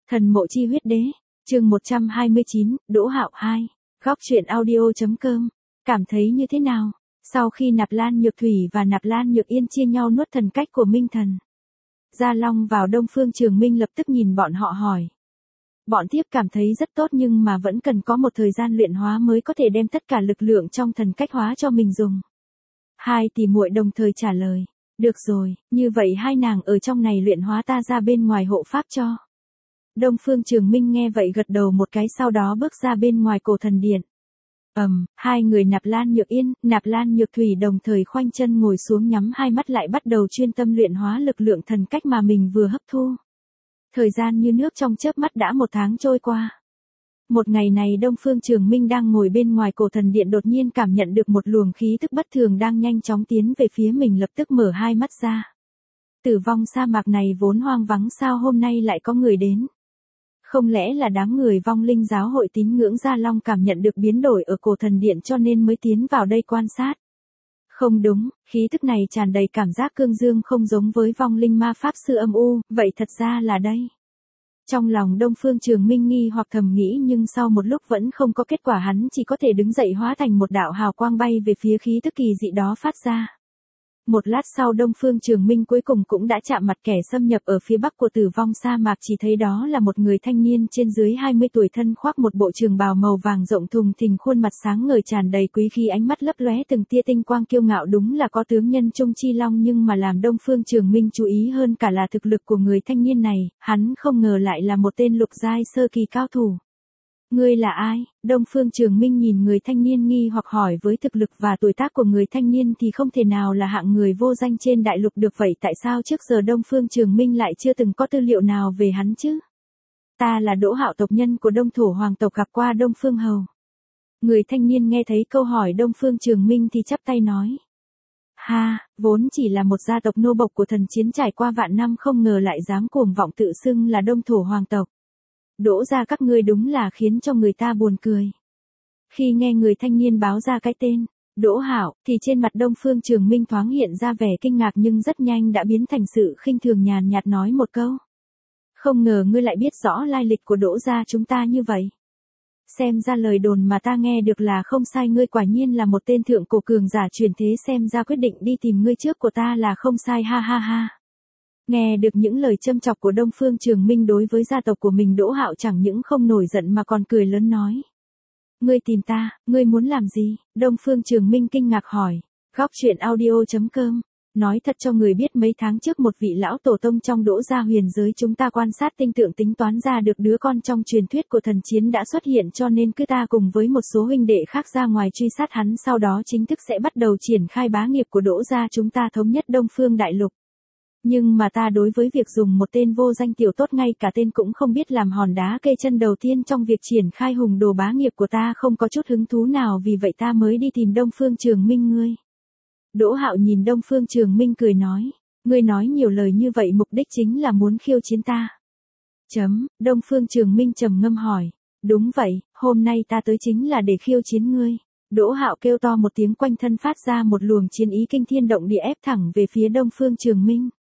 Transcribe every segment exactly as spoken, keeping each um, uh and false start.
Thần mộ chi huyết đế, chương một trăm hai mươi chín, Đỗ Hạo hai. Góc truyện audio.com. Cảm thấy như thế nào? Sau khi Nạp Lan Nhược Thủy và Nạp Lan Nhược Yên chia nhau nuốt thần cách của Minh Thần, Gia Long vào Đông Phương Trường Minh lập tức nhìn bọn họ hỏi. Bọn tiếp cảm thấy rất tốt nhưng mà vẫn cần có một thời gian luyện hóa mới có thể đem tất cả lực lượng trong thần cách hóa cho mình dùng. Hai tỷ muội đồng thời trả lời. Được rồi, như vậy hai nàng ở trong này luyện hóa, ta ra bên ngoài hộ pháp cho. Đông Phương Trường Minh nghe vậy gật đầu một cái, sau đó bước ra bên ngoài cổ thần điện. Ầm, um, hai người Nạp Lan Nhược Yên, Nạp Lan Nhược Thủy đồng thời khoanh chân ngồi xuống, nhắm hai mắt lại bắt đầu chuyên tâm luyện hóa lực lượng thần cách mà mình vừa hấp thu. Thời gian như nước trong chớp mắt đã một tháng trôi qua. Một ngày này Đông Phương Trường Minh đang ngồi bên ngoài cổ thần điện, đột nhiên cảm nhận được một luồng khí tức bất thường đang nhanh chóng tiến về phía mình, lập tức mở hai mắt ra. Tử vong sa mạc này vốn hoang vắng, sao hôm nay lại có người đến? Không lẽ là đám người vong linh giáo hội tín ngưỡng Gia Long cảm nhận được biến đổi ở cổ thần điện cho nên mới tiến vào đây quan sát? Không đúng, khí tức này tràn đầy cảm giác cương dương, không giống với vong linh ma pháp sư âm u, vậy thật ra là đây. Trong lòng Đông Phương Trường Minh nghi hoặc thầm nghĩ, nhưng sau một lúc vẫn không có kết quả, hắn chỉ có thể đứng dậy hóa thành một đạo hào quang bay về phía khí tức kỳ dị đó phát ra. Một lát sau Đông Phương Trường Minh cuối cùng cũng đã chạm mặt kẻ xâm nhập ở phía bắc của Tử vong sa mạc, chỉ thấy đó là một người thanh niên trên dưới hai mươi tuổi, thân khoác một bộ trường bào màu vàng rộng thùng thình, khuôn mặt sáng ngời tràn đầy quý khí, ánh mắt lấp lóe từng tia tinh quang kiêu ngạo, đúng là có tướng nhân Trung Chi Long. Nhưng mà làm Đông Phương Trường Minh chú ý hơn cả là thực lực của người thanh niên này, hắn không ngờ lại là một tên lục giai sơ kỳ cao thủ. Ngươi là ai? Đông Phương Trường Minh nhìn người thanh niên nghi hoặc hỏi, với thực lực và tuổi tác của người thanh niên thì không thể nào là hạng người vô danh trên đại lục được, vậy tại sao trước giờ Đông Phương Trường Minh lại chưa từng có tư liệu nào về hắn chứ? Ta là Đỗ Hạo, tộc nhân của Đông Thổ Hoàng tộc, gặp qua Đông Phương hầu. Người thanh niên nghe thấy câu hỏi Đông Phương Trường Minh thì chắp tay nói. Ha, vốn chỉ là một gia tộc nô bộc của thần chiến trải qua vạn năm, không ngờ lại dám cuồng vọng tự xưng là Đông Thổ Hoàng tộc. Đỗ gia các ngươi đúng là khiến cho người ta buồn cười. Khi nghe người thanh niên báo ra cái tên Đỗ Hạo thì trên mặt Đông Phương Trường Minh thoáng hiện ra vẻ kinh ngạc, nhưng rất nhanh đã biến thành sự khinh thường, nhàn nhạt nói một câu. Không ngờ ngươi lại biết rõ lai lịch của Đỗ gia chúng ta như vậy. Xem ra lời đồn mà ta nghe được là không sai, ngươi quả nhiên là một tên thượng cổ cường giả truyền thế, xem ra quyết định đi tìm ngươi trước của ta là không sai, ha ha ha. Nghe được những lời châm chọc của Đông Phương Trường Minh đối với gia tộc của mình, Đỗ Hạo chẳng những không nổi giận mà còn cười lớn nói. Ngươi tìm ta, ngươi muốn làm gì? Đông Phương Trường Minh kinh ngạc hỏi. Góc truyện audio.com. Nói thật cho người biết, mấy tháng trước một vị lão tổ tông trong Đỗ gia huyền giới chúng ta quan sát tinh tượng tính toán ra được đứa con trong truyền thuyết của thần chiến đã xuất hiện, cho nên cứ ta cùng với một số huynh đệ khác ra ngoài truy sát hắn, sau đó chính thức sẽ bắt đầu triển khai bá nghiệp của Đỗ gia chúng ta, thống nhất Đông Phương đại lục. Nhưng mà ta đối với việc dùng một tên vô danh tiểu tốt ngay cả tên cũng không biết làm hòn đá kê chân đầu tiên trong việc triển khai hùng đồ bá nghiệp của ta không có chút hứng thú nào, vì vậy ta mới đi tìm Đông Phương Trường Minh ngươi. Đỗ Hạo nhìn Đông Phương Trường Minh cười nói, ngươi nói nhiều lời như vậy mục đích chính là muốn khiêu chiến ta. Chấm, Đông Phương Trường Minh trầm ngâm hỏi, đúng vậy, hôm nay ta tới chính là để khiêu chiến ngươi. Đỗ Hạo kêu to một tiếng, quanh thân phát ra một luồng chiến ý kinh thiên động địa ép thẳng về phía Đông Phương Trường Minh.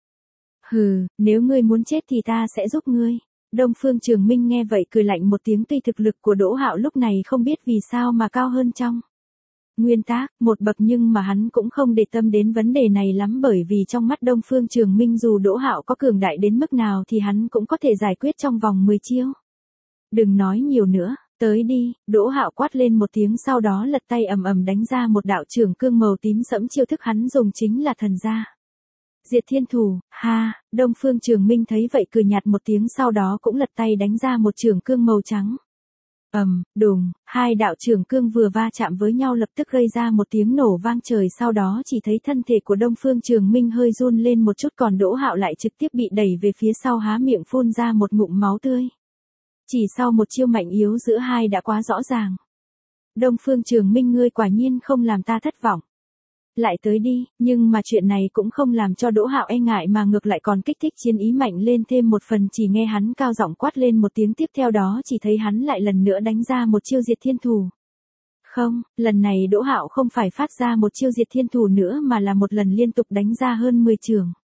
Hừ, nếu ngươi muốn chết thì ta sẽ giúp ngươi. Đông Phương Trường Minh nghe vậy cười lạnh một tiếng, tuy thực lực của Đỗ Hạo lúc này không biết vì sao mà cao hơn trong nguyên tác một bậc, nhưng mà hắn cũng không để tâm đến vấn đề này lắm, bởi vì trong mắt Đông Phương Trường Minh dù Đỗ Hạo có cường đại đến mức nào thì hắn cũng có thể giải quyết trong vòng mười chiêu. Đừng nói nhiều nữa, tới đi. Đỗ Hạo quát lên một tiếng, sau đó lật tay ầm ầm đánh ra một đạo trường cương màu tím sẫm, chiêu thức hắn dùng chính là thần gia Diệt Thiên Thủ. Ha, Đông Phương Trường Minh thấy vậy cười nhạt một tiếng, sau đó cũng lật tay đánh ra một trường cương màu trắng. Ầm, um, đùng, hai đạo trường cương vừa va chạm với nhau lập tức gây ra một tiếng nổ vang trời, sau đó chỉ thấy thân thể của Đông Phương Trường Minh hơi run lên một chút, còn Đỗ Hạo lại trực tiếp bị đẩy về phía sau, há miệng phun ra một ngụm máu tươi. Chỉ sau một chiêu mạnh yếu giữa hai đã quá rõ ràng. Đông Phương Trường Minh, ngươi quả nhiên không làm ta thất vọng. Lại tới đi, nhưng mà chuyện này cũng không làm cho Đỗ Hạo e ngại mà ngược lại còn kích thích chiến ý mạnh lên thêm một phần, chỉ nghe hắn cao giọng quát lên một tiếng, tiếp theo đó chỉ thấy hắn lại lần nữa đánh ra một chiêu Diệt Thiên Thủ. Không, lần này Đỗ Hạo không phải phát ra một chiêu Diệt Thiên Thủ nữa mà là một lần liên tục đánh ra hơn mười chưởng.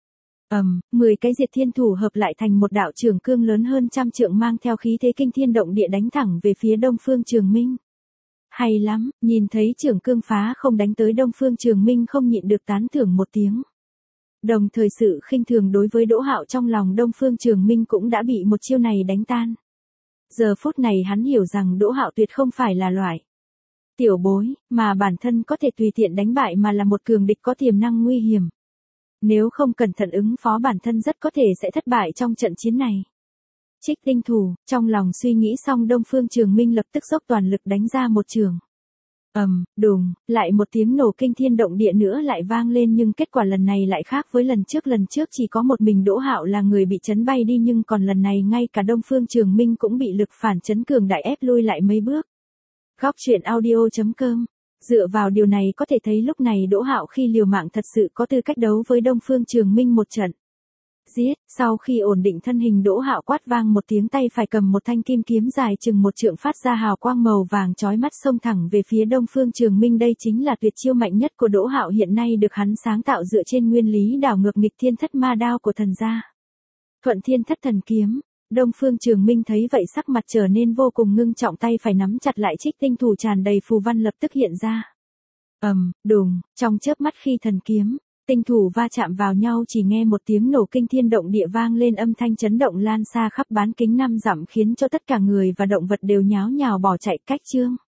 Ầm, mười cái diệt thiên thủ hợp lại thành một đạo trường cương lớn hơn trăm trượng mang theo khí thế kinh thiên động địa đánh thẳng về phía Đông Phương Trường Minh. Hay lắm, nhìn thấy trường cương phá không đánh tới Đông Phương Trường Minh không nhịn được tán thưởng một tiếng. Đồng thời sự khinh thường đối với Đỗ Hạo trong lòng Đông Phương Trường Minh cũng đã bị một chiêu này đánh tan. Giờ phút này hắn hiểu rằng Đỗ Hạo tuyệt không phải là loại tiểu bối, mà bản thân có thể tùy tiện đánh bại mà là một cường địch có tiềm năng nguy hiểm. Nếu không cẩn thận ứng phó bản thân rất có thể sẽ thất bại trong trận chiến này. Trích tinh thủ, trong lòng suy nghĩ xong Đông Phương Trường Minh lập tức dốc toàn lực đánh ra một trường. Ầm, đùng, lại một tiếng nổ kinh thiên động địa nữa lại vang lên nhưng kết quả lần này lại khác với lần trước. Lần trước chỉ có một mình Đỗ Hạo là người bị chấn bay đi nhưng còn lần này ngay cả Đông Phương Trường Minh cũng bị lực phản chấn cường đại ép lui lại mấy bước. Góc truyện audio chấm com. Dựa vào điều này có thể thấy lúc này Đỗ Hạo khi liều mạng thật sự có tư cách đấu với Đông Phương Trường Minh một trận. Giết, sau khi ổn định thân hình Đỗ Hạo quát vang một tiếng tay phải cầm một thanh kim kiếm dài chừng một trượng phát ra hào quang màu vàng chói mắt xông thẳng về phía Đông Phương Trường Minh. Đây chính là tuyệt chiêu mạnh nhất của Đỗ Hạo hiện nay được hắn sáng tạo dựa trên nguyên lý đảo ngược nghịch thiên thất ma đao của thần gia. Thuận thiên thất thần kiếm. Đông Phương Trường Minh thấy vậy sắc mặt trở nên vô cùng ngưng trọng tay phải nắm chặt lại trích tinh thủ tràn đầy phù văn lập tức hiện ra. Ầm, đùng, trong chớp mắt khi thần kiếm, tinh thủ va chạm vào nhau chỉ nghe một tiếng nổ kinh thiên động địa vang lên âm thanh chấn động lan xa khắp bán kính năm dặm khiến cho tất cả người và động vật đều nháo nhào bỏ chạy cách chương.